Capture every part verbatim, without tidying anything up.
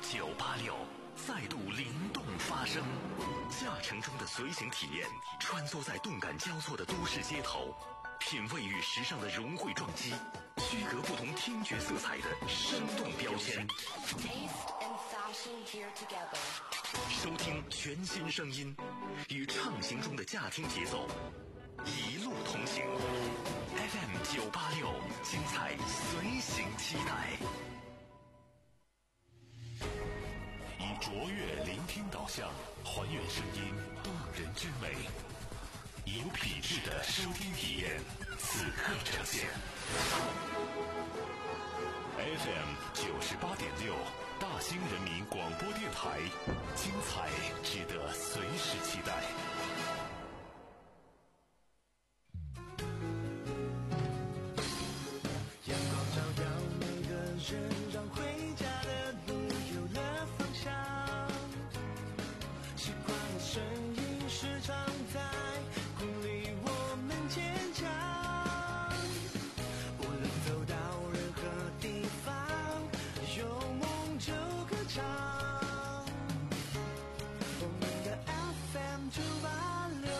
九八六再度灵动发声，驾乘中的随行体验，穿梭在动感交错的都市街头，品味与时尚的融汇撞击，区隔不同听觉色彩的生动标签。收听全新声音，与畅行中的驾听节奏，一路同行。F M 九八六，精彩随行期待。以卓越聆听导向，还原声音动人之美，有品质的收听体验，此刻呈现。F M 九十八点六，大兴人民广播电台，精彩值得随时期待。 阳光照耀每个人，让回家的路有了方向。习惯的声音时常在鼓励我们坚强。无论走到任何地方，有梦就歌唱。我们的 F M 九八六。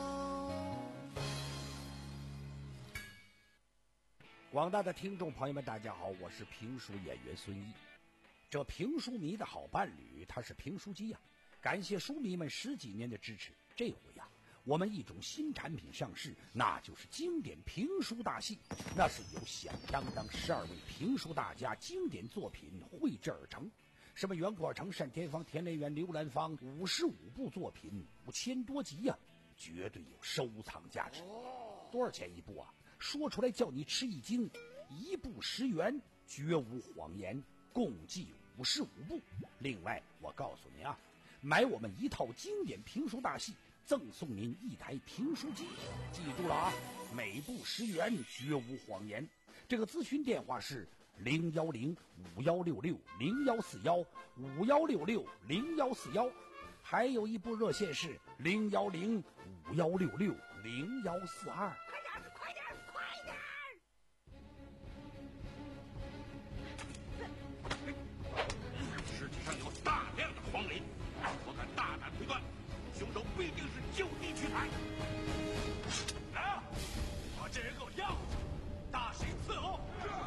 广大的听众朋友们，大家好，我是评书演员孙一。这评书迷的好伴侣，他是评书机呀、啊。感谢书迷们十几年的支持，这回呀、啊，我们一种新产品上市，那就是经典评书大戏。那是由响当当十二位评书大家经典作品绘制而成，什么袁阔成、单田芳、田连元、刘兰芳，五十五部作品，五千多集呀、啊，绝对有收藏价值。多少钱一部啊？说出来叫你吃一惊，一部十元，绝无谎言，共计五十五部。另外，我告诉您啊，买我们一套经典评书大戏，赠送您一台评书机。记住了啊，每部十元，绝无谎言。这个咨询电话是零幺零五幺六六零幺四幺五幺六六零幺四幺，还有一部热线是零幺零五幺六六零幺四二。 快点，快点，快点！ 尸体上有大量的黄磷，我敢大胆推断，凶手必定是就地取材。来啊，把这人给我押回去，大刑伺候。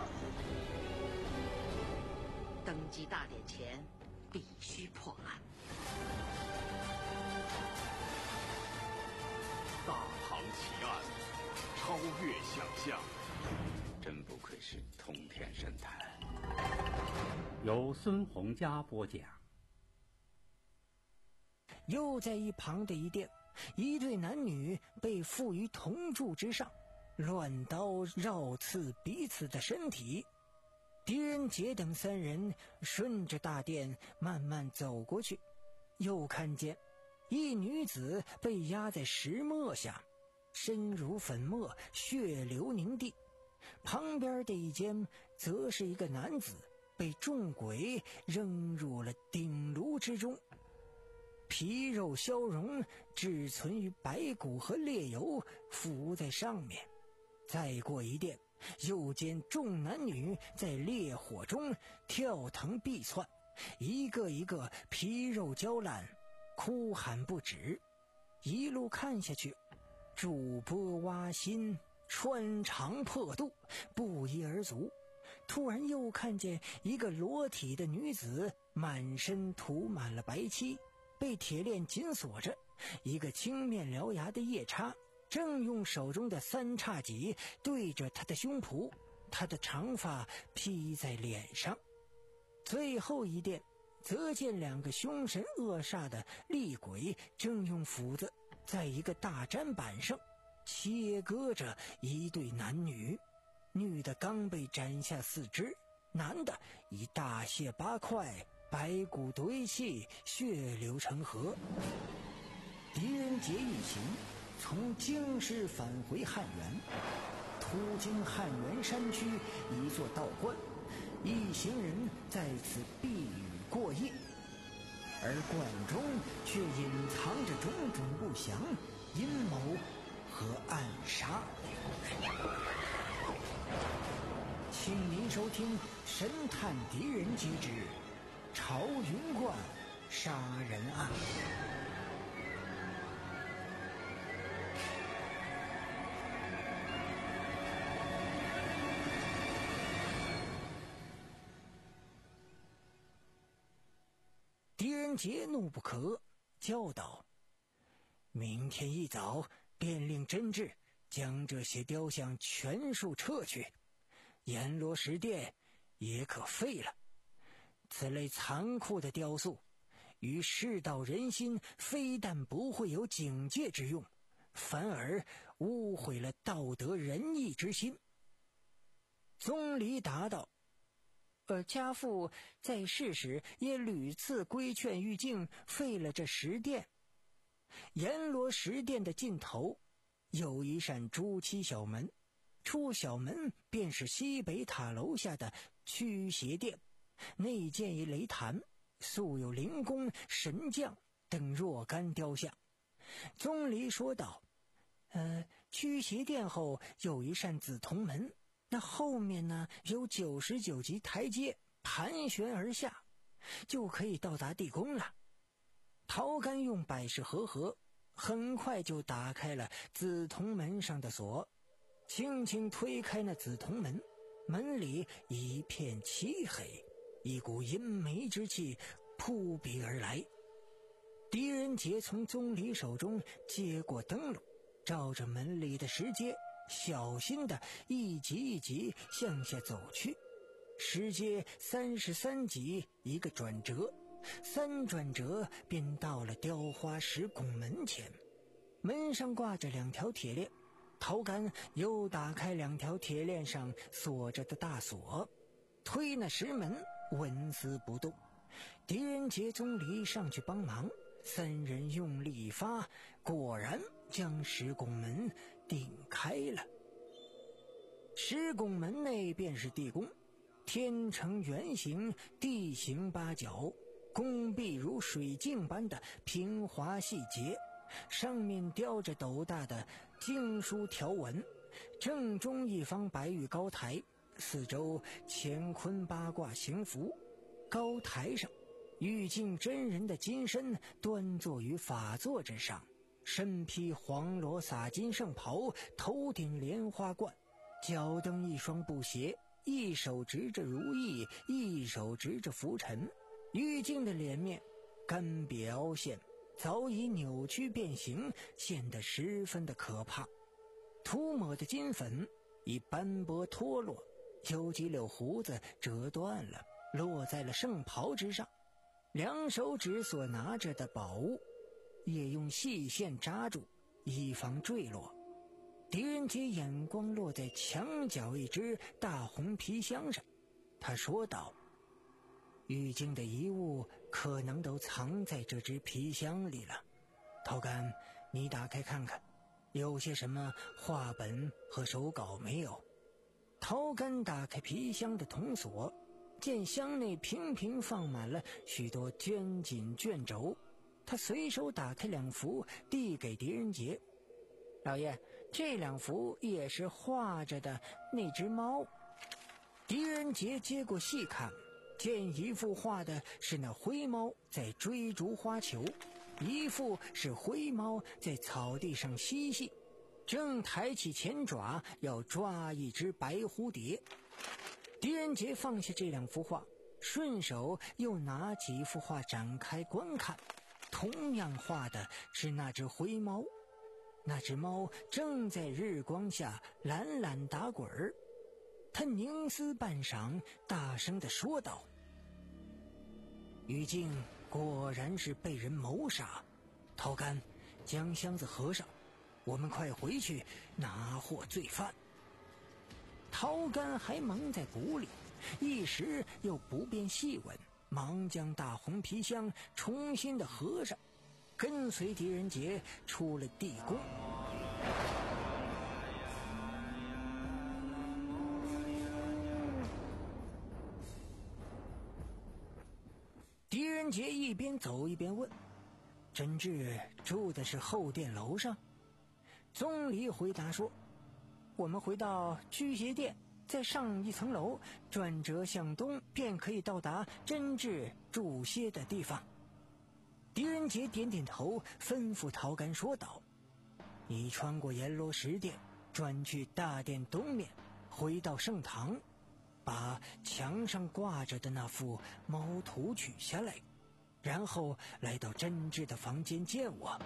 登基大典前，必须破案。 大唐奇案，超越想象， 真不愧是通天神探。 由孙洪佳播讲。 又在一旁的一殿，一对男女被缚于铜柱之上，乱刀绕刺彼此的身体。狄仁杰等三人顺着大殿慢慢走过去，又看见一女子被压在石磨下，身如粉末，血流凝地。旁边的一间则是一个男子被众鬼扔入了鼎炉之中，皮肉消融，只存于白骨和烈油浮在上面。再过一殿，又见众男女在烈火中跳腾避窜，一个一个皮肉焦烂，哭喊不止。一路看下去，筑波挖心，穿肠破肚，不一而足。突然又看见一个裸体的女子，满身涂满了白漆，被铁链紧锁着。一个青面獠牙的夜叉正用手中的三叉戟对着他的胸脯，他的长发披在脸上。最后一殿则见两个凶神恶煞的厉鬼正用斧子在一个大砧板上切割着一对男女，女的刚被斩下四肢，男的已大卸八块，白骨堆砌，血流成河。狄仁杰一行从京师返回汉源，途经汉源山区一座道观，一行人在此避雨过夜，而观中却隐藏着种种不祥、阴谋和暗杀。请您收听《神探狄仁杰之朝云观杀人案。狄仁杰怒不可，叫道：明天一早便令真治将这些雕像全数撤去，阎罗石殿也可废了。此类残酷的雕塑与世道人心非但不会有警戒之用，反而污毁了道德仁义之心。宗理答道：呃，家父在世时也屡次规劝玉净废了这石殿。阎罗石殿的尽头有一扇朱漆小门，出小门便是西北塔楼下的驱邪殿，内建一雷坛，素有灵公、神将等若干雕像。宗理说道：呃，驱邪殿后有一扇紫铜门，那后面呢有九十九级台阶盘旋而下，就可以到达地宫了。陶干用百事合合，很快就打开了紫铜门上的锁，轻轻推开那紫铜门，门里一片漆黑，一股阴霾之气扑鼻而来。狄仁杰从宗理手中接过灯笼，照着门里的石阶小心地一级一级向下走去。石阶三十三级一个转折，三转折便到了雕花石拱门前。门上挂着两条铁链，陶干又打开两条铁链上锁着的大锁，推那石门纹丝不动。狄仁杰、宗理上去帮忙，三人用力一发，果然将石拱门顶开了。石拱门内便是地宫，天呈圆形，地形八角，宫壁如水镜般的平滑细节，上面雕着斗大的经书条纹，正中一方白玉高台，四周乾坤八卦行符。高台上玉净真人的金身端坐于法座之上，身披黄罗洒金圣袍，头顶莲花冠，脚蹬一双布鞋，一手执着如意，一手执着拂尘。玉净的脸面干瘪凹陷，早已扭曲变形，显得十分的可怕。涂抹的金粉已斑驳脱落，有几绺胡子折断了，落在了圣袍之上。两手指所拿着的宝物也用细线扎住，以防坠落。狄仁杰眼光落在墙角一只大红皮箱上，他说道：玉净的遗物可能都藏在这只皮箱里了。陶干，你打开看看，有些什么画本和手稿没有？陶干打开皮箱的铜锁，见箱内平平放满了许多绢锦卷轴，他随手打开两幅，递给狄仁杰：老爷，这两幅也是画着的那只猫。狄仁杰接过细看，见一幅画的是那灰猫在追逐花球，一幅是灰猫在草地上嬉戏，正抬起前爪要抓一只白蝴蝶。狄仁杰放下这两幅画，顺手又拿起一幅画展开观看，同样画的是那只灰猫。那只猫正在日光下懒懒打滚儿，他凝思半晌，大声地说道：玉净果然是被人谋杀。陶干，将箱子合上，我们快回去拿获罪犯。陶干还蒙在鼓里，一时又不便细问，忙将大红皮箱重新的合上，跟随狄仁杰出了地宫。狄仁杰一边走一边问：真治住的是后殿楼上？宗理回答说：我们回到驱邪殿再上一层楼，转折向东，便可以到达真治住歇的地方。狄仁杰点点头，吩咐陶干说道：你穿过阎罗石殿，转去大殿东面，回到圣堂，把墙上挂着的那幅猫图取下来，然后来到真治的房间见我。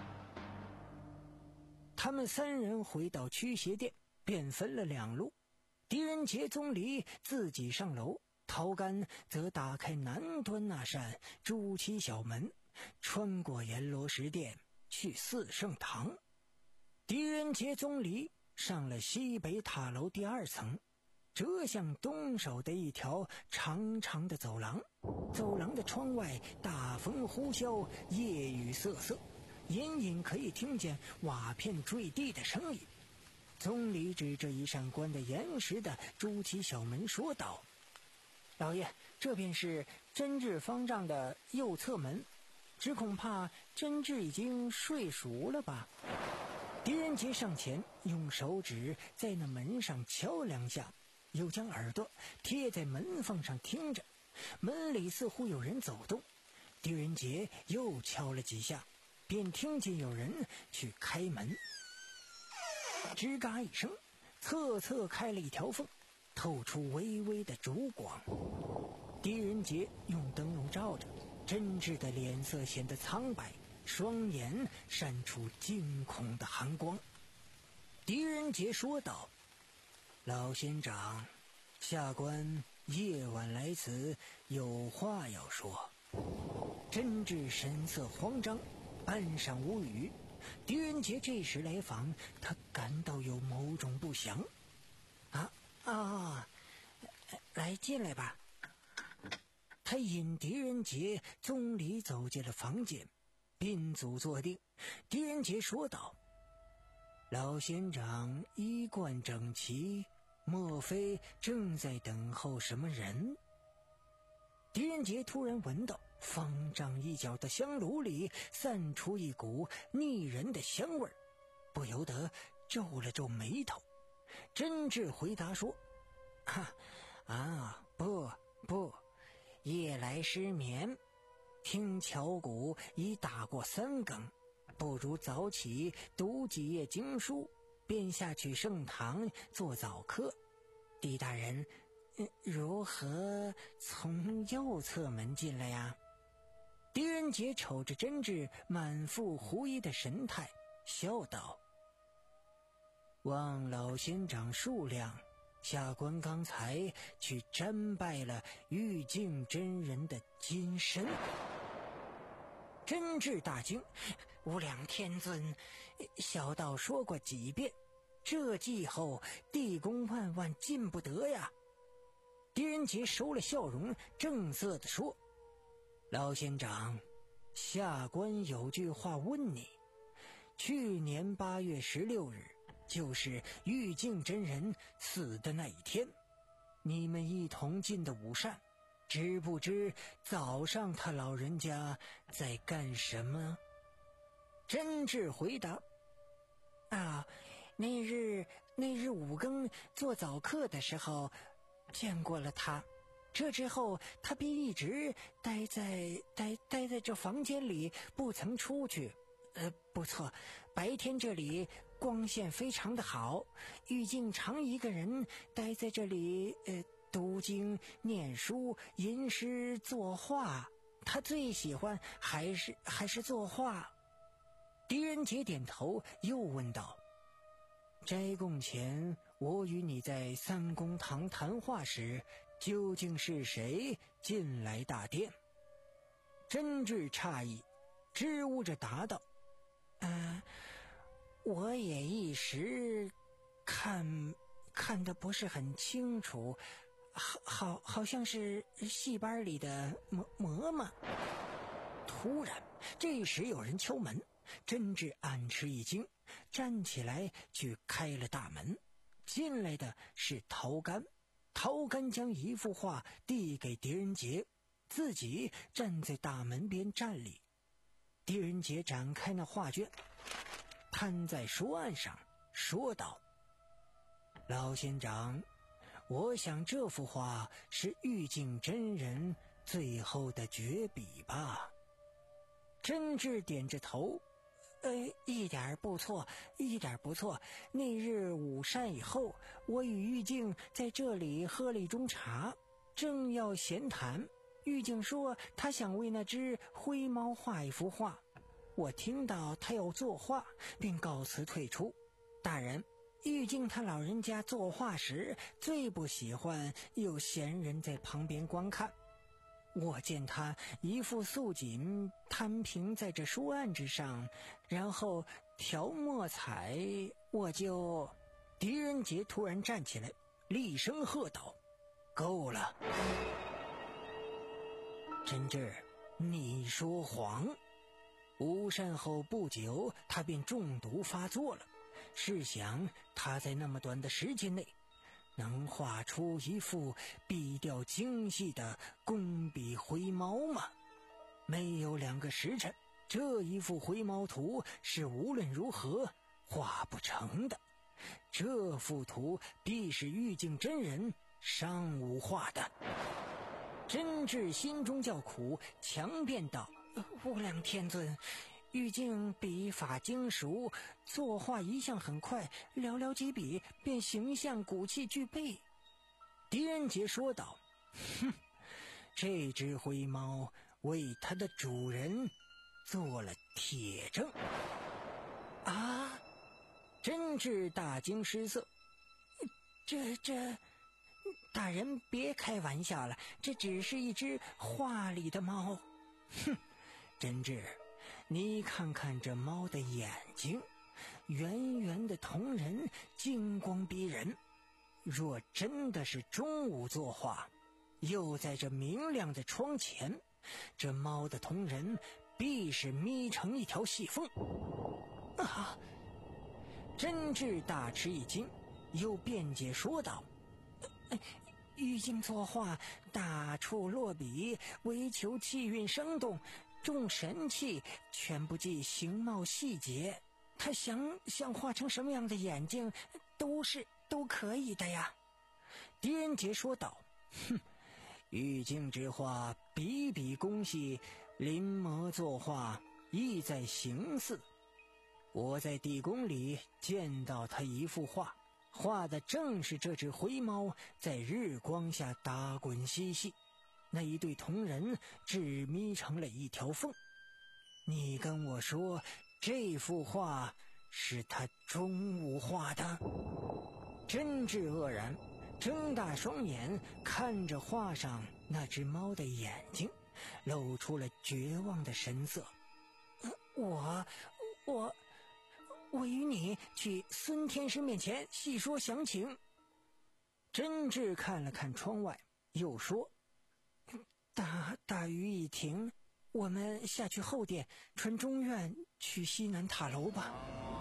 他们三人回到驱邪殿，便分了两路。狄仁杰宗离自己上楼，陶干则打开南端那扇朱漆小门，穿过阎罗石殿去四圣堂。狄仁杰宗离上了西北塔楼第二层，折向东首的一条长长的走廊。走廊的窗外大风呼啸，夜雨瑟瑟，隐隐可以听见瓦片坠地的声音。宗离指着一扇关得严实的朱漆小门说道：老爷，这便是真治方丈的右侧门，只恐怕真治已经睡熟了吧。狄仁杰上前用手指在那门上敲两下，又将耳朵贴在门缝上听着。门里似乎有人走动，狄仁杰又敲了几下，便听见有人去开门。吱嘎一声，侧侧开了一条缝，透出微微的烛光。狄仁杰用灯笼照着，真治的脸色显得苍白，双眼闪出惊恐的寒光。狄仁杰说道：老仙长，下官夜晚来此有话要说。真治神色慌张，半晌无语。狄仁杰这时来访，他感到有某种不祥。啊啊，来进来吧。他引狄仁杰宗离走进了房间，宾足坐定。狄仁杰说道：老仙长衣冠整齐，莫非正在等候什么人？狄仁杰突然闻到方丈一角的香炉里散出一股腻人的香味儿，不由得皱了皱眉头。真治回答说：啊啊，不不，夜来失眠，听巧鼓已打过三更，不如早起读几页经书，便下去圣堂做早课。狄大人如何从右侧门进来呀？狄仁杰瞅着真治满腹狐疑的神态，笑道：望老仙长数量，下官刚才去瞻拜了玉净真人的金身。真治大惊：无量天尊，小道说过几遍，这继后地宫万万进不得呀。狄仁杰收了笑容，正色地说：老仙长，下官有句话问你。去年八月十六日，就是玉净真人死的那一天，你们一同进的午膳，知不知早上他老人家在干什么？真治回答：啊，那日那日五更做早课的时候见过了他，这之后他便一直待在待待在这房间里，不曾出去。呃，不错，白天这里光线非常的好，玉净常一个人待在这里，呃，读经、念书、吟诗、作画。他最喜欢还是还是作画。狄仁杰点头，又问道：斋供前，我与你在三公堂谈话时，究竟是谁进来大殿？真治诧异，支吾着答道：呃，我也一时看看得不是很清楚，好好好像是戏班里的嬷嬷嬷。突然，这时有人敲门，真治暗吃一惊，站起来去开了大门。进来的是陶干，陶干将一幅画递给狄仁杰，自己站在大门边站立。狄仁杰展开那画卷，摊在书案上，说道：老仙长， 我想这幅画是玉镜真人最后的绝笔吧。真挚点着头，呃，一点不错，一点不错。那日午膳以后，我与玉镜在这里喝了一盅茶，正要闲谈，玉镜说他想为那只灰猫画一幅画。我听到他要作画，便告辞退出。大人，玉镜他老人家作画时最不喜欢有闲人在旁边观看。我见他一副素锦摊平在这书案之上，然后调墨彩，我就……狄仁杰突然站起来，厉声喝道：“够了！真挚，你说谎！”午膳后不久，他便中毒发作了。试想，他在那么短的时间内能画出一幅笔调精细的工笔灰猫吗？没有两个时辰，这一幅灰猫图是无论如何画不成的。这幅图必是玉镜真人上午画的。真挚心中叫苦，强辩道：“无量天尊，玉镜笔法精熟，作画一向很快，寥寥几笔便形象骨气俱备。”狄仁杰说道：“哼，这只灰猫为它的主人做了铁证。”啊！真挚大惊失色，这这大人别开玩笑了，这只是一只画里的猫。哼，真挚，你看看这猫的眼睛，圆圆的瞳仁，金光逼人。若真的是中午作画，又在这明亮的窗前，这猫的瞳仁必是眯成一条细缝。啊！真挚大吃一惊，又辩解说道：“呃、玉镜作画大处落笔，唯求气韵生动，重神气，全不计形貌细节。他想想画成什么样的眼睛，都是都可以的呀。”狄仁杰说道：“哼，玉镜之画笔笔工细，临摹作画意在形似。我在地宫里见到他一幅画，画的正是这只灰猫在日光下打滚嬉戏，那一对瞳仁只眯成了一条缝。你跟我说这幅画是他中午画的？”真挚愕然，睁大双眼看着画上那只猫的眼睛，露出了绝望的神色。呃、我我我与你去孙天师面前细说详情。真挚看了看窗外，又说：“大大雨已停，我们下去后殿传中院去西南塔楼吧。”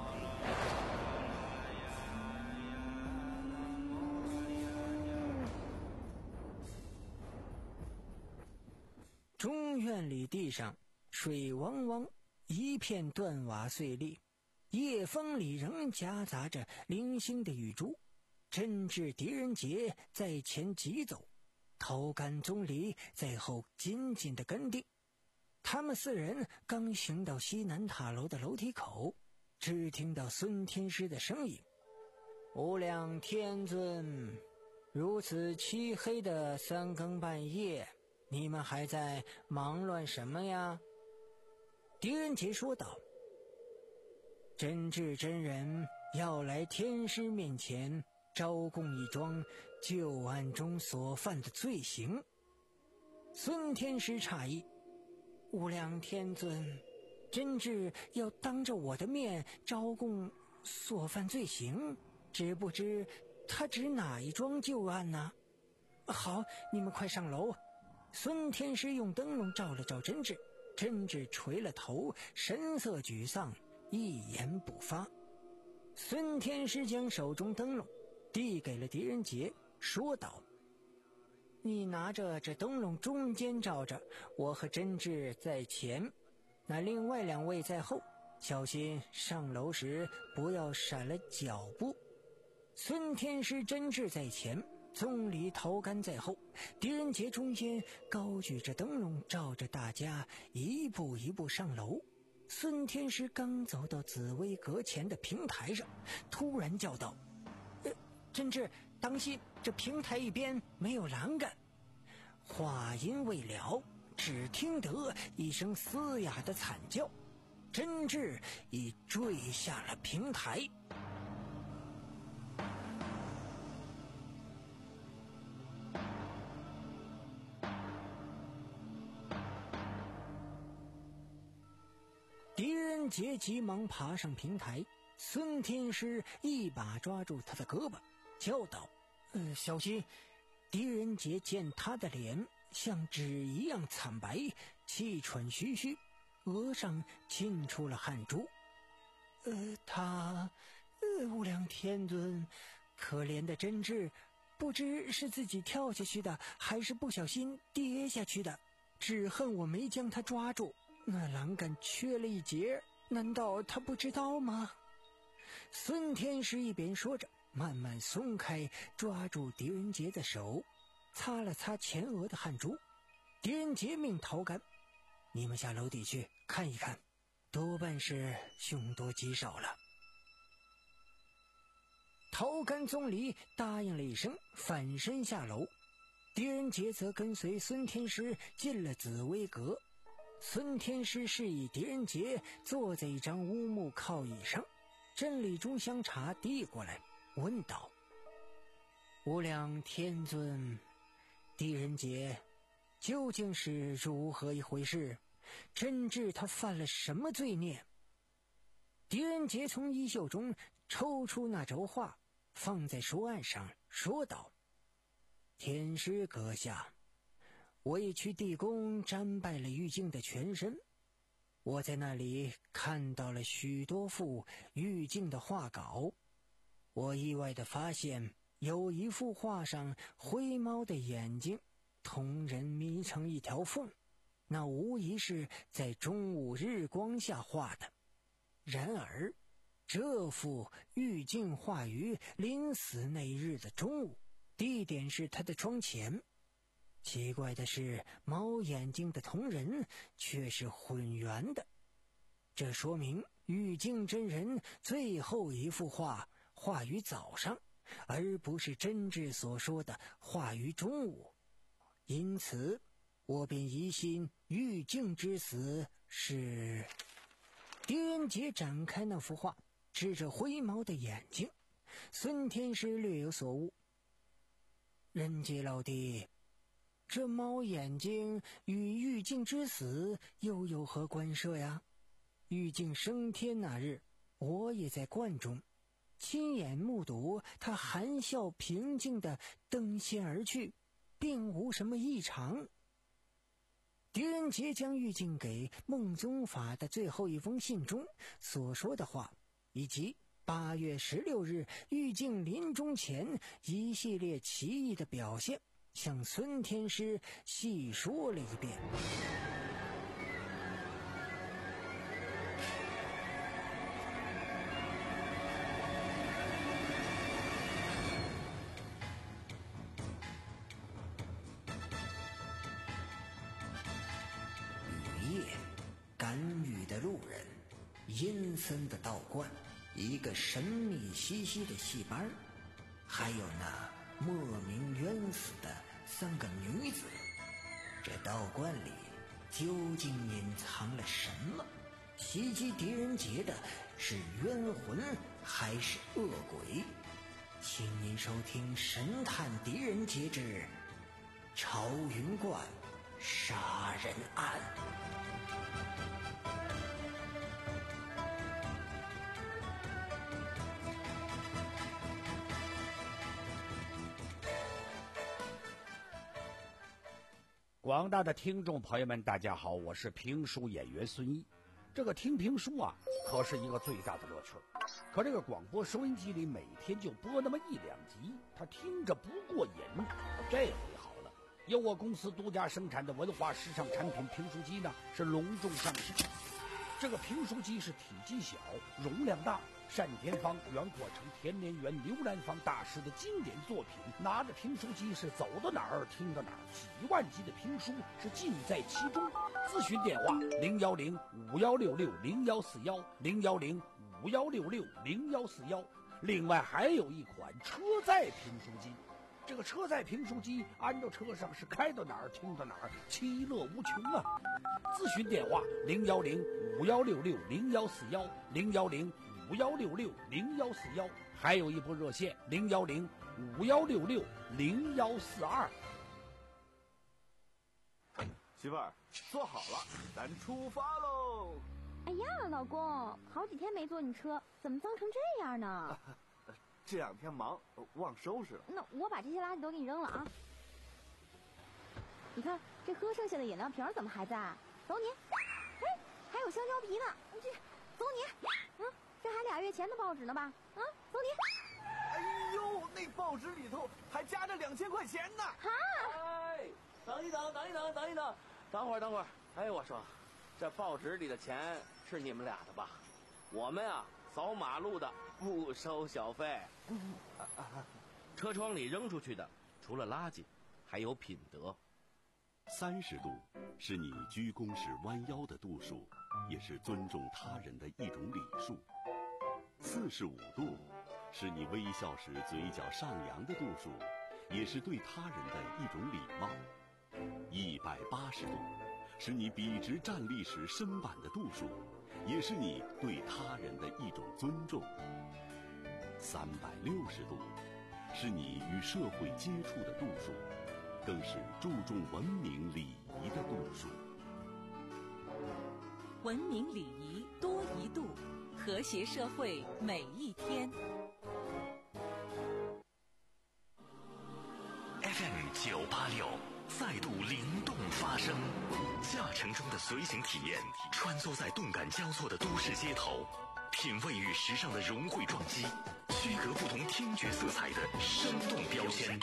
中院里地上水汪汪，一片断瓦碎裂，夜风里仍夹杂着零星的雨珠。真挚狄仁杰在前急走，头干宗离在后紧紧地跟定。他们四人刚行到西南塔楼的楼梯口，只听到孙天师的声音：“无量天尊，如此漆黑的三更半夜，你们还在忙乱什么呀？”狄仁杰说道：“真挚真人要来天师面前招供一桩旧案中所犯的罪行。”孙天师诧异：“无量天尊，真挚要当着我的面招供所犯罪行，只不知他指哪一桩旧案呢？”“好，你们快上楼。”孙天师用灯笼照了照真挚，真挚垂了头，神色沮丧，一言不发。孙天师将手中灯笼递给了狄仁杰，说道：“你拿着这灯笼中间照着，我和真挚在前，那另外两位在后，小心上楼时不要闪了脚步。”孙天师真挚在前， 总理陶干在后，狄仁杰中间高举着灯笼，照着大家一步一步上楼。孙天师刚走到紫薇阁前的平台上，突然叫道：呃，真挚，当心，这平台一边没有栏杆。话音未了，只听得一声嘶哑的惨叫，真挚已坠下了平台。狄仁杰急忙爬上平台，孙天师一把抓住他的胳膊，叫道：呃，小心！狄仁杰见他的脸像纸一样惨白，气喘吁吁，额上沁出了汗珠。呃，他，呃，无量天尊，可怜的真挚，不知是自己跳下去的，还是不小心跌下去的，只恨我没将他抓住。那栏杆缺了一截，难道他不知道吗？孙天师一边说着，慢慢松开抓住狄仁杰的手，擦了擦前额的汗珠。狄仁杰命陶干：你们下楼底去看一看，多半是凶多吉少了。陶干宗理答应了一声，反身下楼。狄仁杰则跟随孙天师进了紫薇阁。孙天师示意狄仁杰坐在一张乌木靠椅上，斟了一盅香茶递过来，问道：无量天尊，狄仁杰究竟是如何一回事？真挚他犯了什么罪孽？狄仁杰从衣袖中抽出那轴画，放在书案上，说道：天师阁下，我也去地宫瞻拜了玉净的全身，我在那里看到了许多幅玉净的画稿。我意外地发现，有一幅画上灰猫的眼睛同人眯成一条缝，那无疑是在中午日光下画的。然而这幅玉净画于临死那日的中午，地点是他的窗前。奇怪的是，猫眼睛的同人却是混圆的，这说明玉净真人最后一幅画画于早上，而不是真挚所说的画于中午。因此我便疑心玉净之死是……狄仁杰展开那幅画，指着灰猫的眼睛。孙天师略有所悟：仁杰老弟，这猫眼睛与玉净之死又有何关涉呀？玉净升天那日，我也在观中，亲眼目睹他含笑平静地登仙而去，并无什么异常。狄仁杰将玉净给孟宗法的最后一封信中所说的话，以及八月十六日玉净临终前一系列奇异的表现，向孙天师细说了一遍。雨夜，赶雨的路人，阴森的道观，一个神秘兮兮的戏班，还有那莫名冤死的三个女子。这道观里究竟隐藏了什么？袭击狄仁杰的是冤魂还是恶鬼？请您收听《神探狄仁杰之朝云观杀人案》。 广大的听众朋友们，大家好，我是评书演员孙一。这个听评书啊，可是一个最大的乐趣。可这个广播收音机里每天就播那么一两集，他听着不过瘾。这回好了，由我公司独家生产的文化时尚产品评书机呢，是隆重上市。这个评书机是体积小、容量大、 单田芳原过成田连元、刘兰芳大师的经典作品，拿着评书机是走到哪儿听到哪儿，几万集的评书是尽在其中。咨询电话零幺零五幺六六零幺四幺零幺零五幺六六零幺四幺。另外还有一款车载评书机，这个车载评书机安到车上是开到哪儿听到哪儿，其乐无穷啊！咨询电话零幺零五幺六六零幺四幺零幺零五幺六六零幺四幺，还有一部热线零幺零五幺六六零幺四二。 媳妇儿，坐好了，咱出发喽！ 哎呀，老公，好几天没坐你车，怎么脏成这样呢？ 啊、这两天忙，忘收拾了。 那我把这些垃圾都给你扔了啊！你看这喝剩下的饮料瓶怎么还在？走你！哎，还有香蕉皮呢，这走你！嗯，这还俩月前的报纸呢吧？啊，走你！ 哎呦，那报纸里头还夹着两千块钱呢！ 哈！ 哎，等一等，等一等，等一等，等会儿，等会儿。哎，我说，这报纸里的钱是你们俩的吧？我们啊，扫马路的不收小费。 车窗里扔出去的，除了垃圾，还有品德。 三十度是你鞠躬时弯腰的度数，也是尊重他人的一种礼数。四十五度是你微笑时嘴角上扬的度数，也是对他人的一种礼貌。一百八十度是你笔直站立时身板的度数，也是你对他人的一种尊重。三百六十度是你与社会接触的度数，更是注重文明礼仪的度数。 文明礼仪多一度，和谐社会每一天。 F M 九八六再度灵动发声，驾乘中的随行体验，穿梭在动感交错的都市街头，品味与时尚的融汇撞击，区隔不同听觉色彩的生动标签。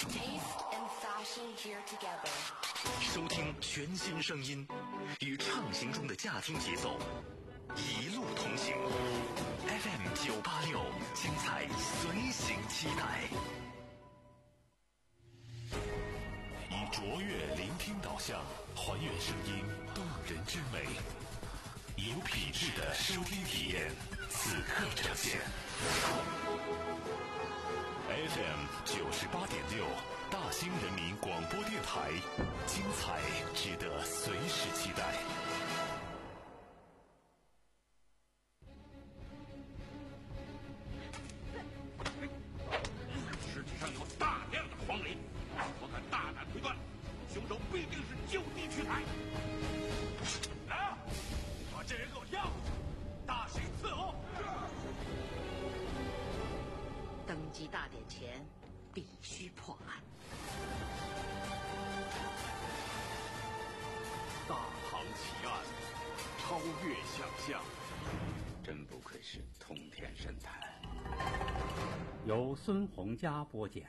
收听全新声音，与畅行中的驾听节奏，一路同行。F M 九八六，精彩随行期待。以卓越聆听导向，还原声音动人之美，有品质的收听体验，此刻呈现。F M 九十八点六，大兴人民广播电台，精彩值得随时期待。 尸体上有大量的黄磷，我敢大胆推断，凶手必定是就地取材。来啊，把这人给我押回去，大刑伺候。 登基大典前必须破案。 大唐奇案，超越想象，真不愧是通天神探。 由孙洪佳播讲。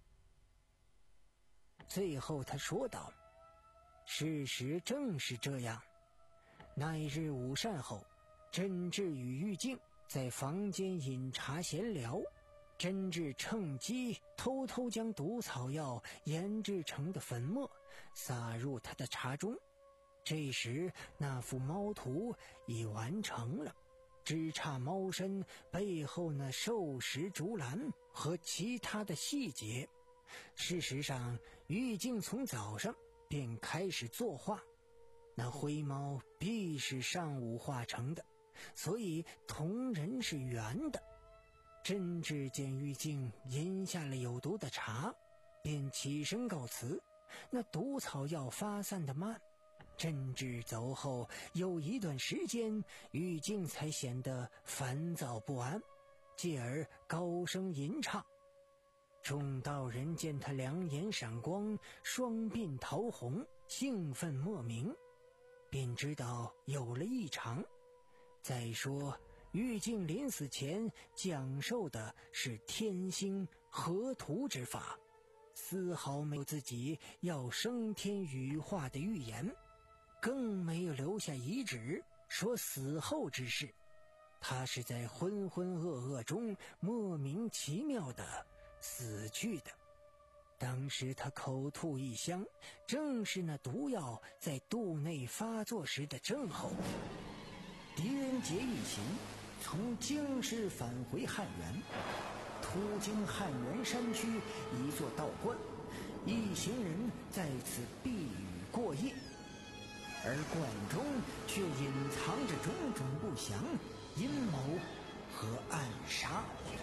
最后他说道：事实正是这样。那一日午膳后，甄志与玉静在房间饮茶闲聊，甄志趁机偷偷将毒草药研制成的粉末撒入他的茶中。这时那幅猫图已完成了，只差猫身背后那兽食竹篮和其他的细节。事实上，玉静从早上便开始作画，那灰猫必是上午画成的，所以瞳仁是圆的。甄志见玉静饮下了有毒的茶，便起身告辞。那毒草药发散得慢，甄志走后有一段时间，玉静才显得烦躁不安，继而高声吟唱。众道人见他两眼闪光，双鬓桃红，兴奋莫名，便知道有了异常。再说玉静临死前讲授的是天星合图之法，丝毫没有自己要升天羽化的预言，更没有留下遗旨说死后之事。 他是在浑浑噩噩中莫名其妙的死去的。当时他口吐异香，正是那毒药在肚内发作时的症候。狄仁杰一行从京师返回汉源，途经汉源山区一座道观，一行人在此避雨过夜，而观中却隐藏着种种不祥、阴谋和暗杀。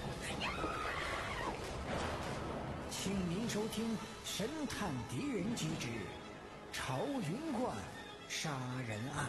请您收听《神探狄仁杰之朝云观杀人案》。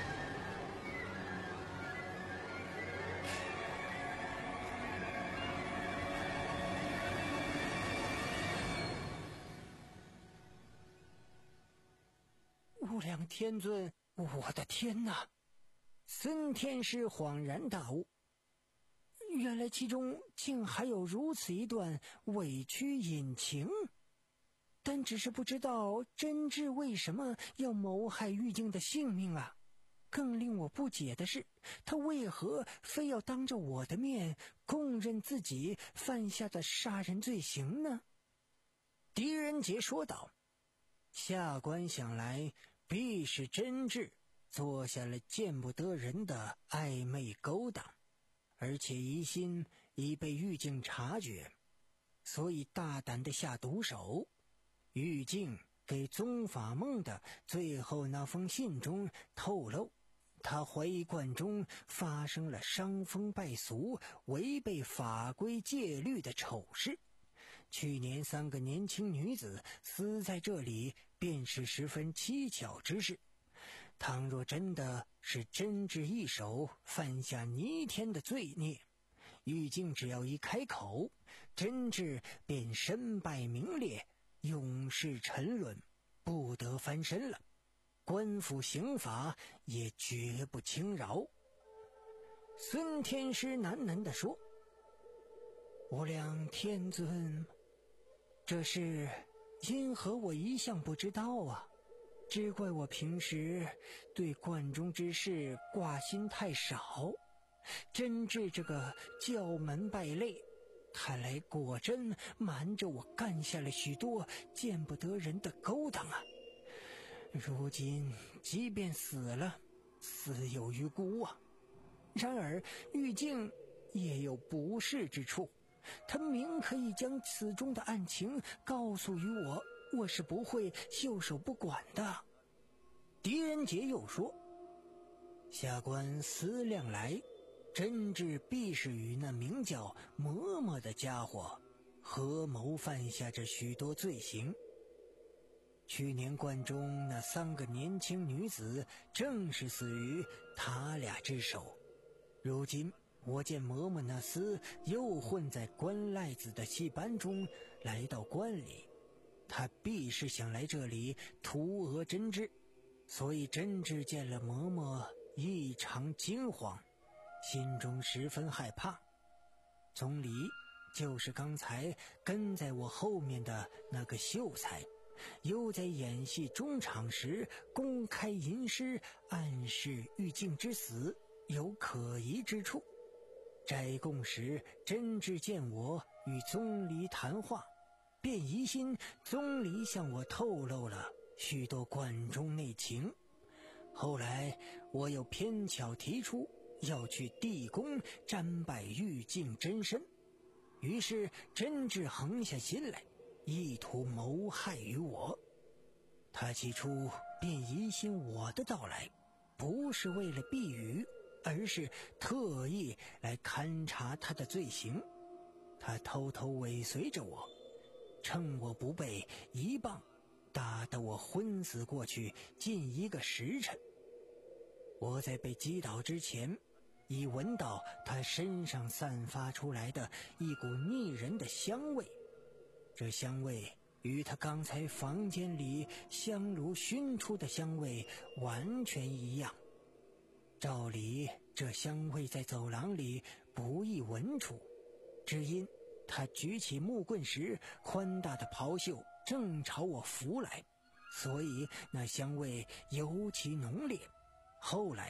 无量天尊，我的天哪！孙天师恍然大悟，原来其中竟还有如此一段委屈隐情。但只是不知道真挚为什么要谋害玉净的性命啊！更令我不解的是，他为何非要当着我的面供认自己犯下的杀人罪行呢？狄仁杰说道：“下官想来，必是真挚做下了见不得人的暧昧勾当，而且疑心已被玉净察觉，所以大胆地下毒手。玉净给宗法梦的最后那封信中透露，他怀疑观中发生了伤风败俗、违背法规戒律的丑事。去年三个年轻女子死在这里，便是十分蹊跷之事。倘若真的是真挚一手犯下弥天的罪孽，玉净只要一开口，真挚便身败名裂，永世沉沦，不得翻身了。官府刑法也绝不轻饶。孙天师喃喃地说：“无量天尊，这事因何我一向不知道啊？只怪我平时对观中之事挂心太少。真挚这个教门败类，看来果真瞒着我干下了许多见不得人的勾当啊！如今即便死了，死有余辜啊。然而玉净也有不是之处，他明可以将此中的案情告诉于我，我是不会袖手不管的。”狄仁杰又说：“下官思量来，真挚必是与那名叫嬷嬷的家伙合谋犯下这许多罪行。去年观中那三个年轻女子正是死于他俩之手。如今我见嬷嬷那厮又混在关赖子的戏班中来到关里，他必是想来这里图讹真挚，所以真挚见了嬷嬷异常惊慌，心中十分害怕。总理就是刚才跟在我后面的那个秀才，又在演戏中场时公开吟诗，暗示玉净之死有可疑之处。斋供时真挚见我与宗离谈话，便疑心宗离向我透露了许多观中内情。后来我又偏巧提出要去地宫瞻拜玉净真身，于是真挚横下心来，意图谋害于我。他起初便疑心我的到来不是为了避雨，而是特意来勘察他的罪行。他偷偷尾随着我，趁我不备，一棒打得我昏死过去近一个时辰。我在被击倒之前，已闻到他身上散发出来的一股腻人的香味，这香味与他刚才房间里香炉熏出的香味完全一样。照理这香味在走廊里不易闻出，只因他举起木棍时宽大的袍袖正朝我拂来，所以那香味尤其浓烈。后来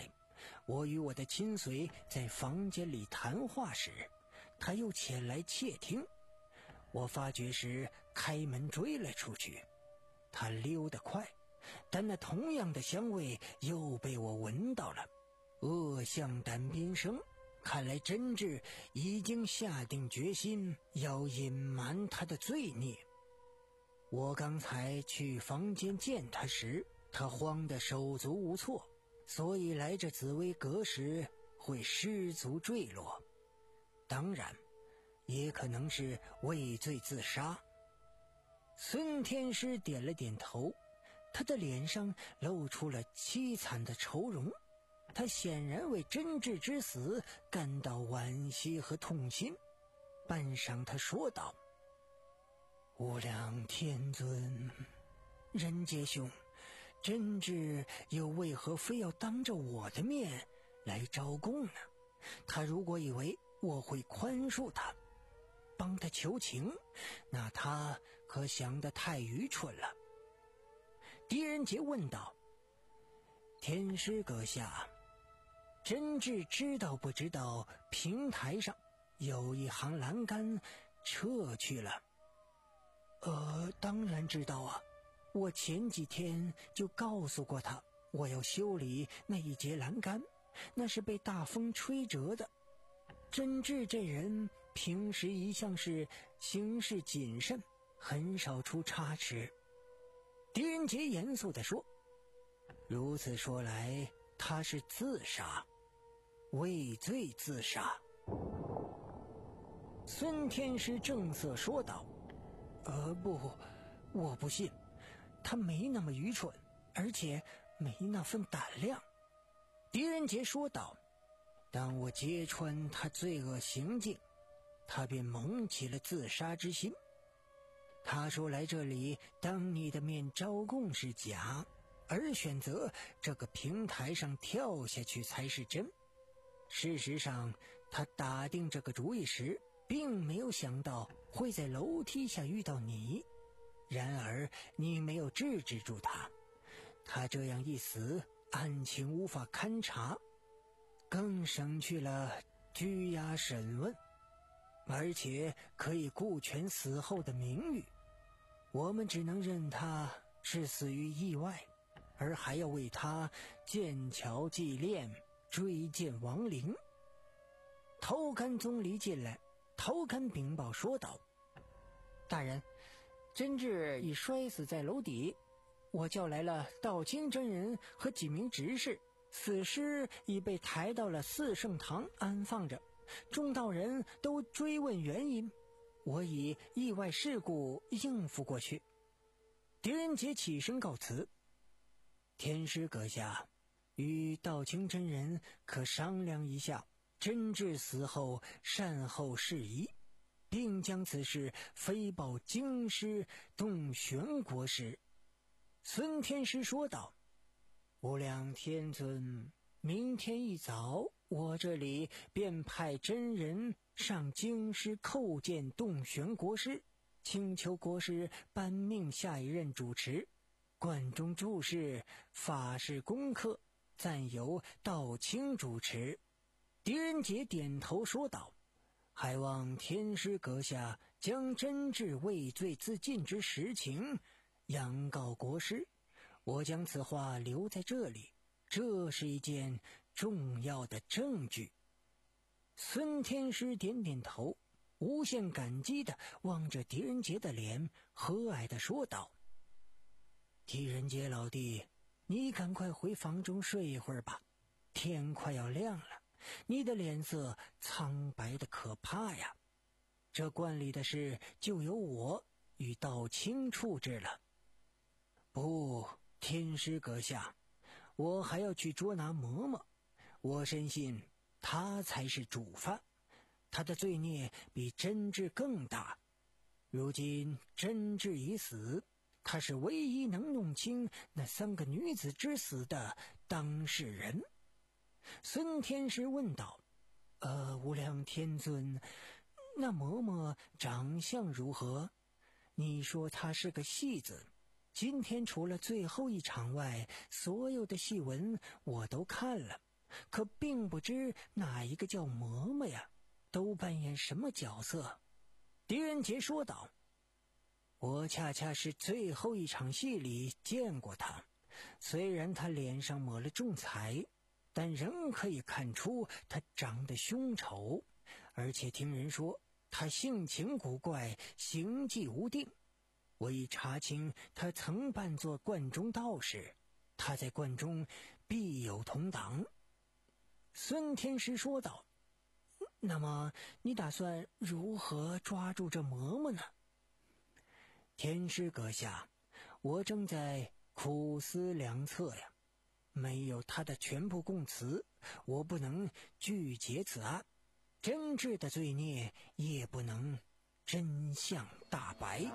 我与我的亲随在房间里谈话时，他又前来窃听。我发觉时开门追了出去。他溜得快，但那同样的香味又被我闻到了。恶向胆边生，看来真治已经下定决心要隐瞒他的罪孽。我刚才去房间见他时，他慌得手足无措，所以来这紫薇阁时会失足坠落。当然也可能是畏罪自杀。孙天师点了点头，他的脸上露出了凄惨的愁容，他显然为真治之死感到惋惜和痛心。半晌他说道：无量天尊，人杰兄，真治又为何非要当着我的面来招供呢？他如果以为我会宽恕他，帮他求情，那他可想得太愚蠢了。狄仁杰问道：天师阁下，真治知道不知道平台上有一行栏杆撤去了？呃，当然知道啊，我前几天就告诉过他，我要修理那一节栏杆，那是被大风吹折的。真治这人平时一向是行事谨慎，很少出差池。狄仁杰严肃地说：如此说来，他是自杀，畏罪自杀。孙天师正色说道：呃不，我不信，他没那么愚蠢，而且没那份胆量。狄仁杰说道：当我揭穿他罪恶行径，他便萌起了自杀之心。他说来这里当你的面招供是假，而选择这个平台上跳下去才是真。事实上，他打定这个主意时，并没有想到会在楼梯下遇到你，然而你没有制止住他，他这样一死，案情无法勘查，更省去了拘押审问，而且可以顾全死后的名誉。我们只能认他是死于意外，而还要为他建桥祭炼，追荐亡灵。头干宗离进来，头干禀报说道：大人，真治已摔死在楼底，我叫来了道清真人和几名执事，死尸已被抬到了四圣堂安放着，众道人都追问原因，我以意外事故应付过去。狄仁杰起身告辞：天师阁下，与道清真人可商量一下，真治死后善后事宜，并将此事飞报京师洞玄国师。孙天师说道：无量天尊，明天一早我这里便派真人上京师叩见洞玄国师，请求国师颁命下一任主持。观中注释法事功课暂由道清主持。狄仁杰点头说道：还望天师阁下将真治畏罪自尽之实情扬告国师，我将此话留在这里，这是一件重要的证据。孙天师点点头，无限感激地望着狄仁杰的脸，和蔼地说道：狄仁杰老弟，你赶快回房中睡一会儿吧，天快要亮了，你的脸色苍白的可怕呀。这观里的事就由我与道清处置了。不，天师阁下，我还要去捉拿嬷嬷，我深信他才是主犯，他的罪孽比真治更大。如今真治已死，他是唯一能弄清那三个女子之死的当事人。孙天师问道：呃，无量天尊，那嬷嬷长相如何？你说她是个戏子，今天除了最后一场外，所有的戏文我都看了， 可并不知哪一个叫嬷嬷呀，都扮演什么角色。狄仁杰说道：我恰恰是最后一场戏里见过他，虽然他脸上抹了重彩，但仍可以看出他长得凶丑，而且听人说他性情古怪，行迹无定。我已查清他曾扮作观中道士，他在观中必有同党。孙天师说道：那么你打算如何抓住这嬷嬷呢？天师阁下，我正在苦思良策呀，没有他的全部供词，我不能拒结此案，真挚的罪孽也不能真相大白。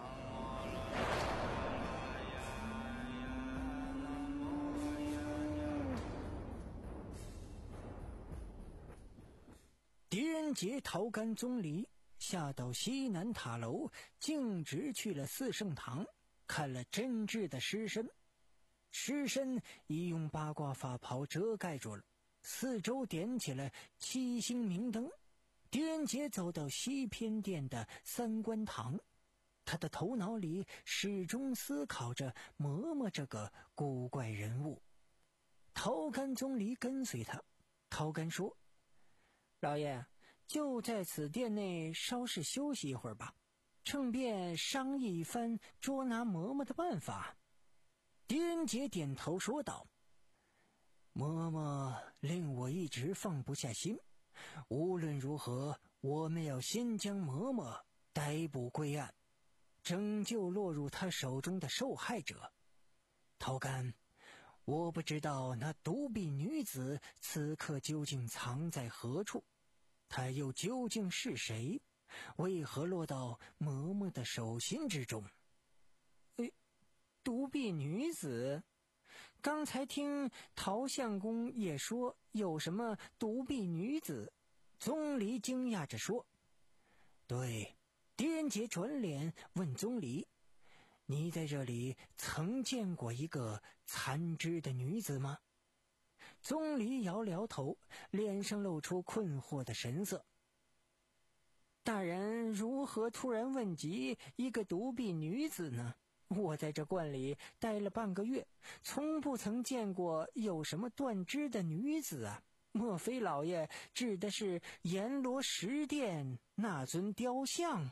狄仁杰、陶干、宗离下到西南塔楼，径直去了四圣堂，看了真挚的尸身。尸身已用八卦法袍遮盖住了，四周点起了七星明灯。狄仁杰走到西偏殿的三官堂，他的头脑里始终思考着嬷嬷这个古怪人物。陶干、宗离跟随他。陶干说：老爷，就在此殿内稍事休息一会儿吧，趁便商议一番捉拿嬷嬷的办法。狄仁杰点头说道：嬷嬷令我一直放不下心，无论如何，我们要先将嬷嬷逮捕归案，拯救落入他手中的受害者。陶干，我不知道那独臂女子此刻究竟藏在何处，她又究竟是谁？为何落到嬷嬷的手心之中？诶，独臂女子？刚才听陶相公也说有什么独臂女子。宗离惊讶着说：对。狄仁杰转脸问宗离：你在这里曾见过一个残肢的女子吗？宗离摇了摇头，脸上露出困惑的神色。大人如何突然问及一个独臂女子呢？我在这观里待了半个月，从不曾见过有什么断肢的女子啊！莫非老爷指的是阎罗石殿那尊雕像？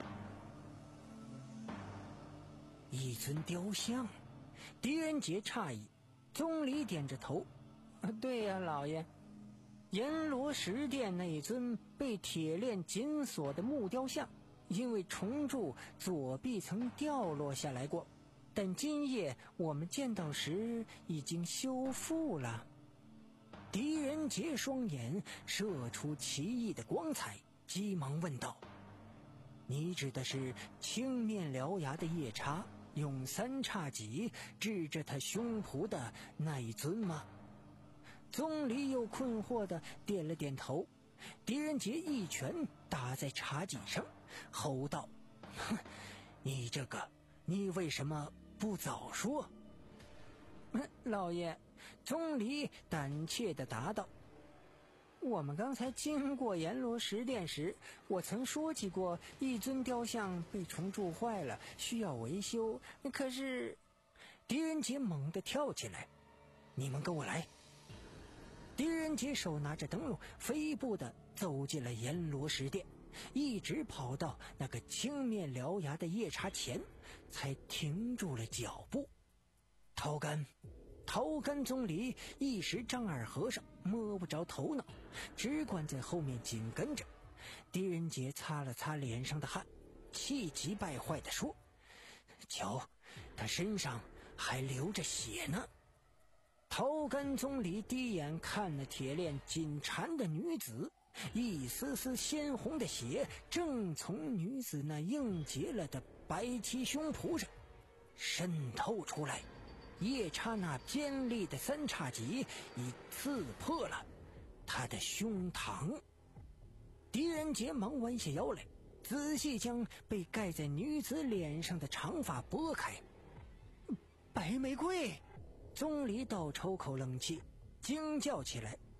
一尊雕像？狄仁杰诧异。宗离点着头：对呀、啊，老爷，阎罗石殿那一尊被铁链紧锁的木雕像，因为重铸左臂曾掉落下来过，但今夜我们见到时已经修复了。狄仁杰双眼射出奇异的光彩，急忙问道：你指的是青面獠牙的夜叉用三叉戟指着他胸脯的那一尊吗？宗离又困惑地点了点头。狄仁杰一拳打在茶几上，吼道：哼，你这个，你为什么不早说？老爷，宗离胆怯地答道：我们刚才经过阎罗石殿时，我曾说起过一尊雕像被虫蛀坏了，需要维修。可是……狄仁杰猛地跳起来：你们跟我来！狄仁杰手拿着灯笼，飞步地走进了阎罗石殿，一直跑到那个青面獠牙的夜叉前，才停住了脚步。陶干陶干宗离一时丈二和尚，摸不着头脑，只管在后面紧跟着。狄仁杰擦了擦脸上的汗，气急败坏地说：瞧，他身上还流着血呢。陶干宗离低眼看那铁链紧缠的女子，一丝丝鲜红的血正从女子那硬结了的白漆胸脯上渗透出来。夜叉那尖利的三叉戟已刺破了他的胸膛。狄仁杰忙弯下腰来，仔细将被盖在女子脸上的长发拨开。白玫瑰！宗离倒抽口冷气，惊叫起来：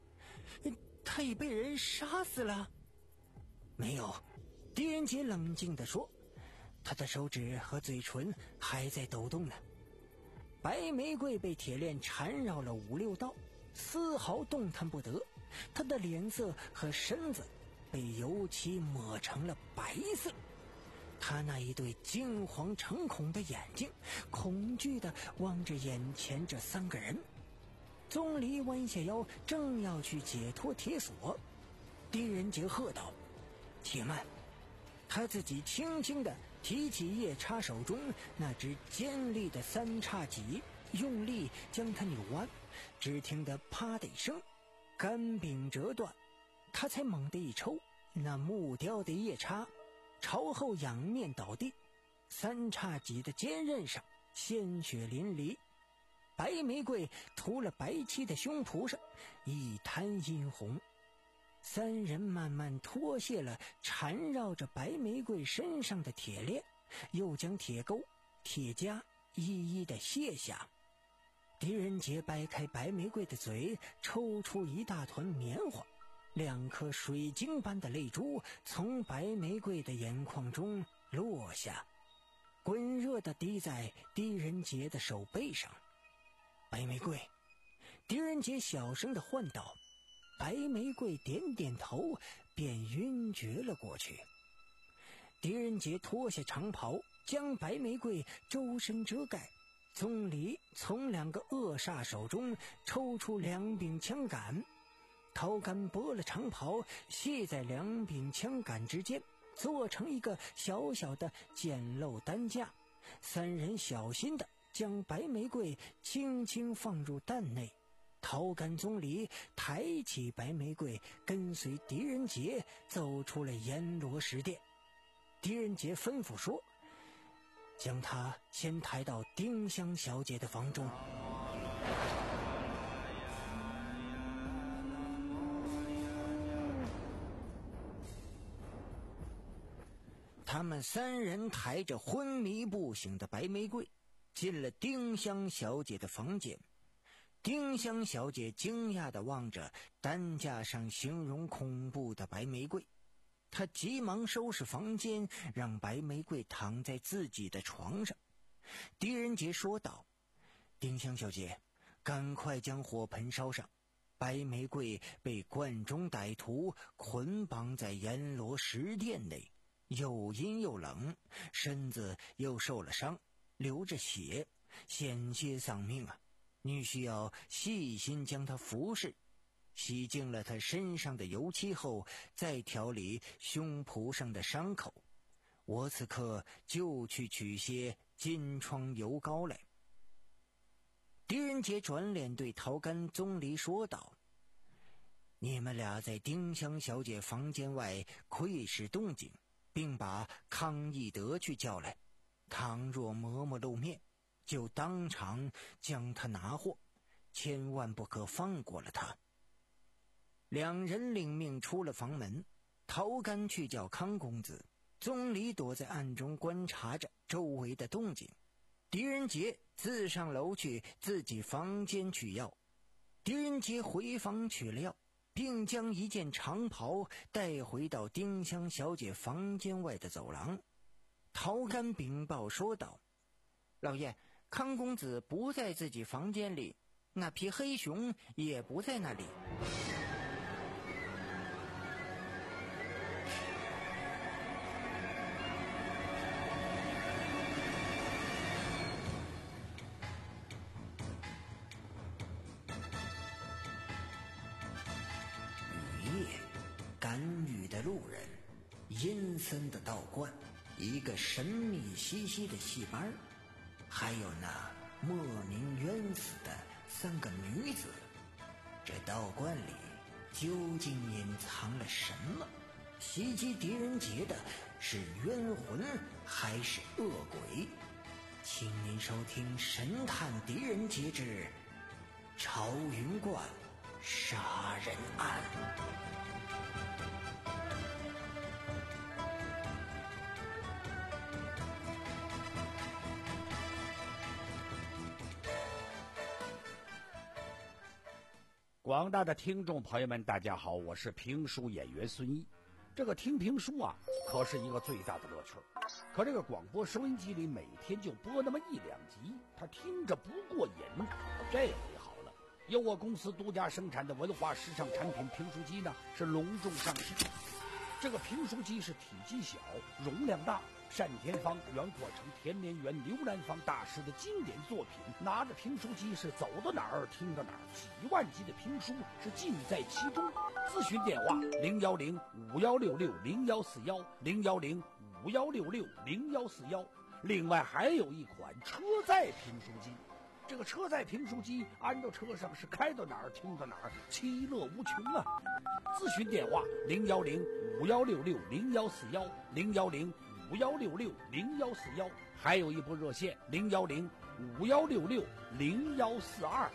他已被人杀死了。没有，狄仁杰冷静地说，他的手指和嘴唇还在抖动呢。白玫瑰被铁链缠绕了五六道，丝毫动弹不得，他的脸色和身子被油漆抹成了白色。他那一对惊惶诚恐的眼睛恐惧地望着眼前这三个人。宗离弯下腰，正要去解脱铁锁，狄仁杰喝道：且慢！他自己轻轻地提起夜叉手中那只尖利的三叉戟，用力将它扭弯，只听得啪的一声，杆柄折断。他才猛地一抽，那木雕的夜叉朝后仰面倒地，三叉戟的尖刃上鲜血淋漓，白玫瑰涂了白漆的胸脯上一滩殷红。三人慢慢脱卸了缠绕着白玫瑰身上的铁链，又将铁钩、铁夹一一的卸下。狄仁杰掰开白玫瑰的嘴，抽出一大团棉花，两颗水晶般的泪珠从白玫瑰的眼眶中落下，滚热地滴在狄仁杰的手背上。白玫瑰，狄仁杰小声地唤道。白玫瑰点点头，便晕厥了过去。狄仁杰脱下长袍，将白玫瑰周身遮盖。宗离从两个恶煞手中抽出两柄枪杆，陶干剥了长袍，系在两柄枪杆之间，做成一个小小的简陋担架。三人小心地将白玫瑰轻轻放入担内。陶干宗离抬起白玫瑰，跟随狄仁杰走出了阎罗石殿。狄仁杰吩咐说，将他先抬到丁香小姐的房中。他们三人抬着昏迷不醒的白玫瑰进了丁香小姐的房间。丁香小姐惊讶地望着担架上形容恐怖的白玫瑰，她急忙收拾房间，让白玫瑰躺在自己的床上。狄仁杰说道：丁香小姐，赶快将火盆烧上。白玫瑰被关中歹徒捆绑在阎罗石殿内，又阴又冷，身子又受了伤，流着血，险些丧命啊！你需要细心将它服侍，洗净了它身上的油漆后，再调理胸脯上的伤口。我此刻就去取些金疮油膏来。狄仁杰转脸对陶干宗离说道：你们俩在丁香小姐房间外窥视动静，并把康义德去叫来，倘若嬷嬷露面，就当场将他拿获，千万不可放过了他。两人领命出了房门，陶干去叫康公子，宗离躲在暗中观察着周围的动静。狄仁杰自上楼去自己房间取药。狄仁杰回房取了药，并将一件长袍带回到丁香小姐房间外的走廊。陶干禀报说道：老爷，康公子不在自己房间里，那匹黑熊也不在那里。雨夜，赶雨的路人，阴森的道观，一个神秘兮兮的戏班，还有那莫名冤死的三个女子。这道观里究竟隐藏了什么？袭击狄仁杰的是冤魂还是恶鬼？请您收听《神探狄仁杰之朝云观杀人案》。 广大的听众朋友们，大家好，我是评书演员孙毅。这个听评书啊，可是一个最大的乐趣。可这个广播收音机里每天就播那么一两集，他听着不过瘾。这回好了，由我公司独家生产的文化时尚产品评书机呢，是隆重上市。这个评书机是体积小，容量大，单田芳、袁阔成、田连元、刘兰芳大师的经典作品，拿着评书机是走到哪儿听到哪儿，几万集的评书是尽在其中。咨询电话零幺零五幺六六零幺四幺零幺零五幺六六零幺四幺。另外还有一款车载评书机，这个车载评书机安到车上是开到哪儿听到哪儿，其乐无穷啊！咨询电话零幺零五幺六六零幺四幺零幺零五幺六六零幺四幺，还有一部热线零幺零五幺六六零幺四二。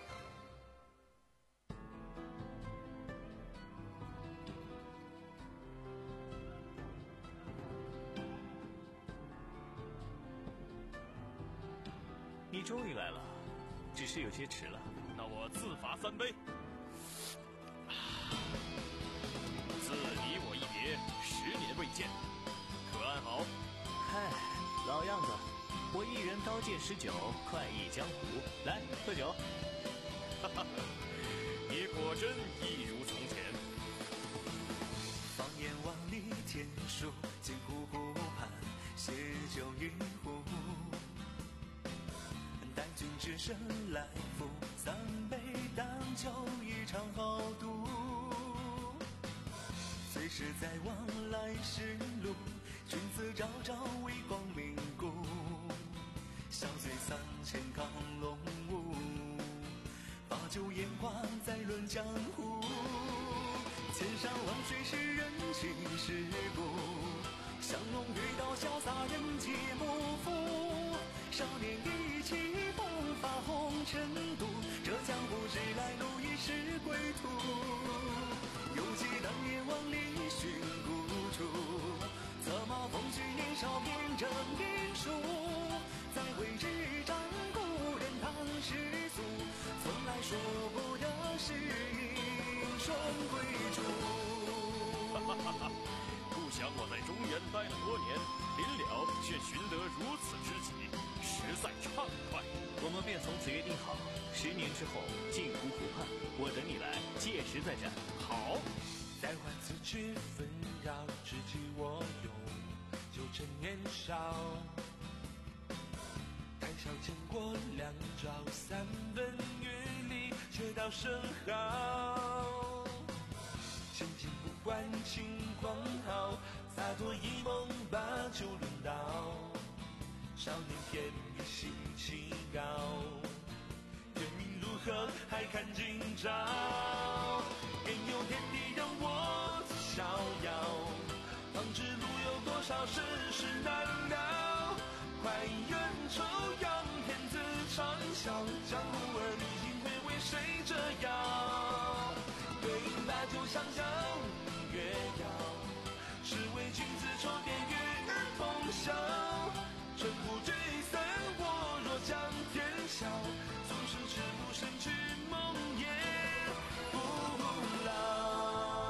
你终于来了，只是有些迟了。 那我自罚三杯。自你我一别，十年未见，可安好？ 嗨，老样子，我一人刀剑十九，快意江湖。来，喝酒。 哈哈，你果真一如从前。 放眼万里天书，镜湖湖畔，携酒一壶。待君只身来赴，三杯当酒一场豪赌。虽是在往来时路，君子朝朝为光明故。笑醉三千亢龙舞，把酒言欢再论江湖。千山万水是人情世故，相拥遇到潇洒人皆不负。少年意气风发红尘渡，这江湖是来路已是归途。犹记当年万里寻故处，策马风趣年少偏正英术。再会之战故人谈世俗，从来说不得是英雄归主。 哈哈哈！不想我在中原待了多年，临了却寻得如此知己，实在畅快。 我们便从此约定好，十年之后镜湖湖畔，我等你来，届时再战。 好。 待换此去纷扰，知己我勇，就趁年少。谈笑间过两朝，三分月里却道声好。千金不换轻狂豪，洒脱一梦把酒论道。少年偏比心气高，天命如何还看今朝。任由天地任我逍遥，方知路有多少世事难料。快远抽扬天子长啸，江湖儿女今会为谁折腰？对饮把酒相交月遥，是为君子抽点与尔同销。尘土聚散，我若将天笑，纵身赤不身去梦也不老。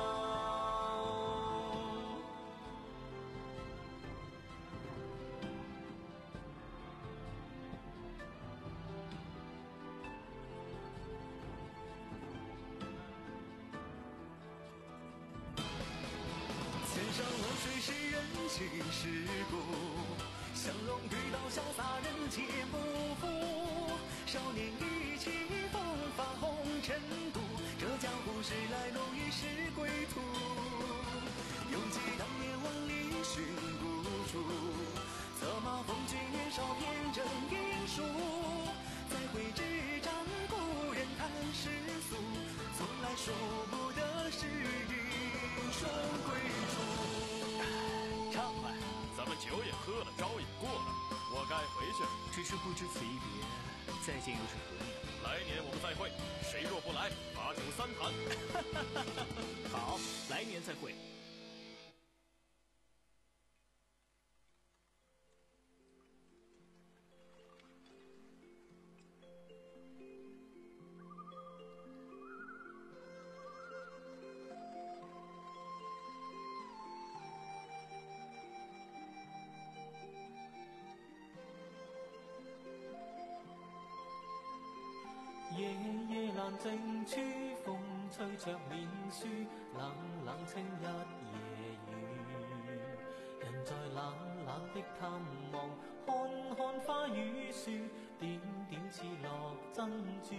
千山万水是人情世故，相拥遇到潇洒人皆不负。少年意气风发红尘渡，这江湖是来路已是归途。犹记当年万里寻故处，策马风趣年少偏正英术。再会之战故人谈世俗，从来说不得是英雄归主。 畅快，咱们酒也喝了，招也过了，我该回去了。 只是不知此一别，再见又是何年？ 来年我们再会，谁若不来，把酒三坛。 好，来年再会。 靜處，風吹着面書，冷冷清一夜雨。人在冷冷的探望，看看花與樹，點點似落珍珠。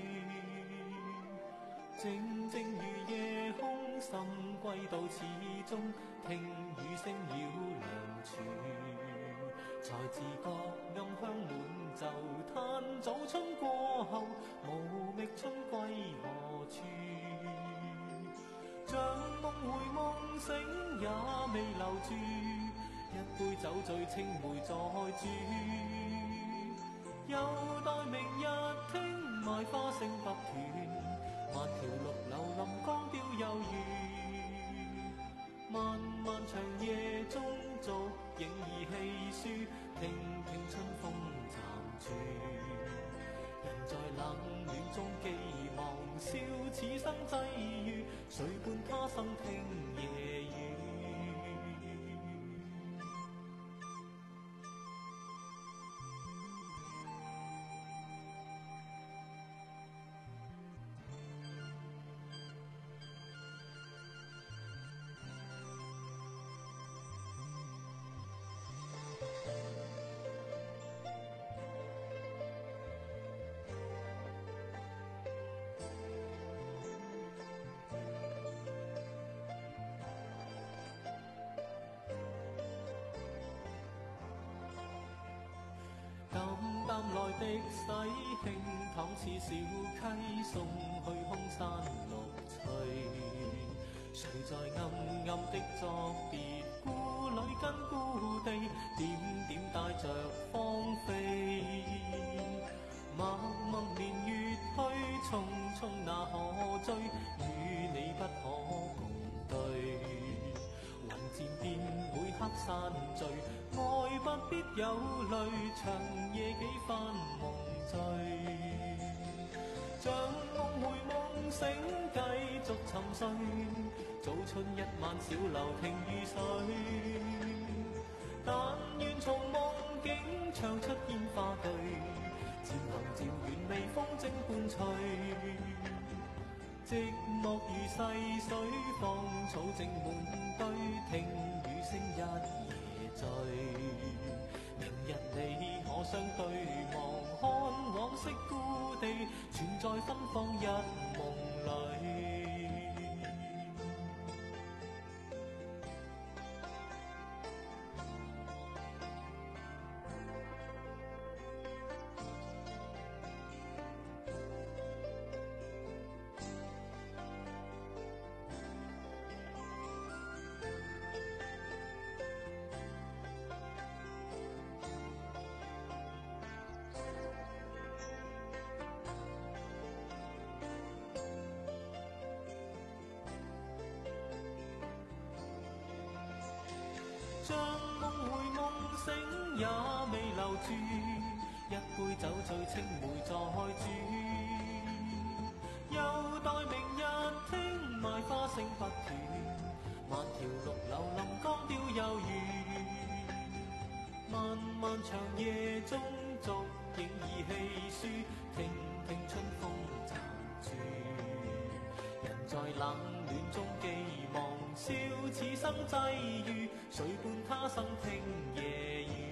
靜靜如夜空，心歸到始終，聽雨聲繞梁柱。才自覺暗香滿袖，嘆早春過後，無覓春歸何處？像夢回夢醒也未留住，一杯酒醉青梅再煮。有待明日聽賣花聲不斷，萬條綠柳林江標有餘。漫漫長夜中逐影兒戲書，聽聽春風殘處。人在冷暖中寄望，笑此生際遇，誰伴他生聽夜雨。淡來的洗輕淌似小溪，送去空山綠翠。誰在暗暗的作別，故里跟故地，點點帶着芳菲。默默年月去，匆匆那可追？與你不可共對。雲漸變會黑山聚，愛不必有淚，長夜幾番夢醉。像夢回夢醒，繼續沉睡。早春一晚小樓聽雨水，但願從夢境唱出煙花隊，漸行漸遠微風正伴隨。寂寞如逝水，芳草正滿堆，聽雨聲一夜醉。明日你可相對望，看往昔故地，全在芬芳一夢裏。像夢回夢醒也未留住，一杯酒醉青梅再煮。又待明日聽賣花聲不斷，萬條綠柳林江標有餘。漫漫長夜中逐影兒戲書，聽聽春風殘處。人在冷暖中寄望，笑此生際遇，誰伴他生聽夜雨。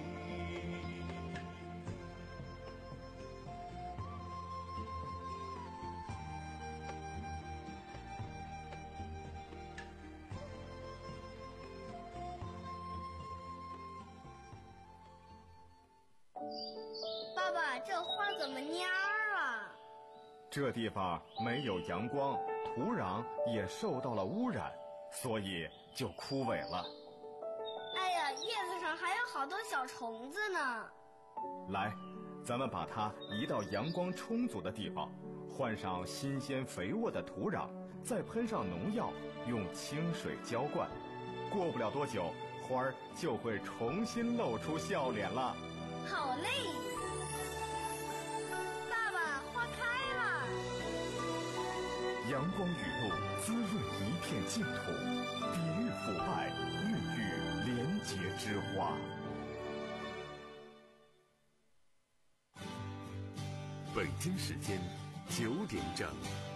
爸爸，这花怎么蔫儿了？ 这地方没有阳光，土壤也受到了污染，所以就枯萎了。 哎呀，叶子上还有好多小虫子呢。 来，咱们把它移到阳光充足的地方，换上新鲜肥沃的土壤，再喷上农药，用清水浇灌。过不了多久，花儿就会重新露出笑脸了。 好嘞，爸爸，花开了。 阳光雨露滋润一片净土，抵御腐败，孕育廉洁之花。 北京时间九点整。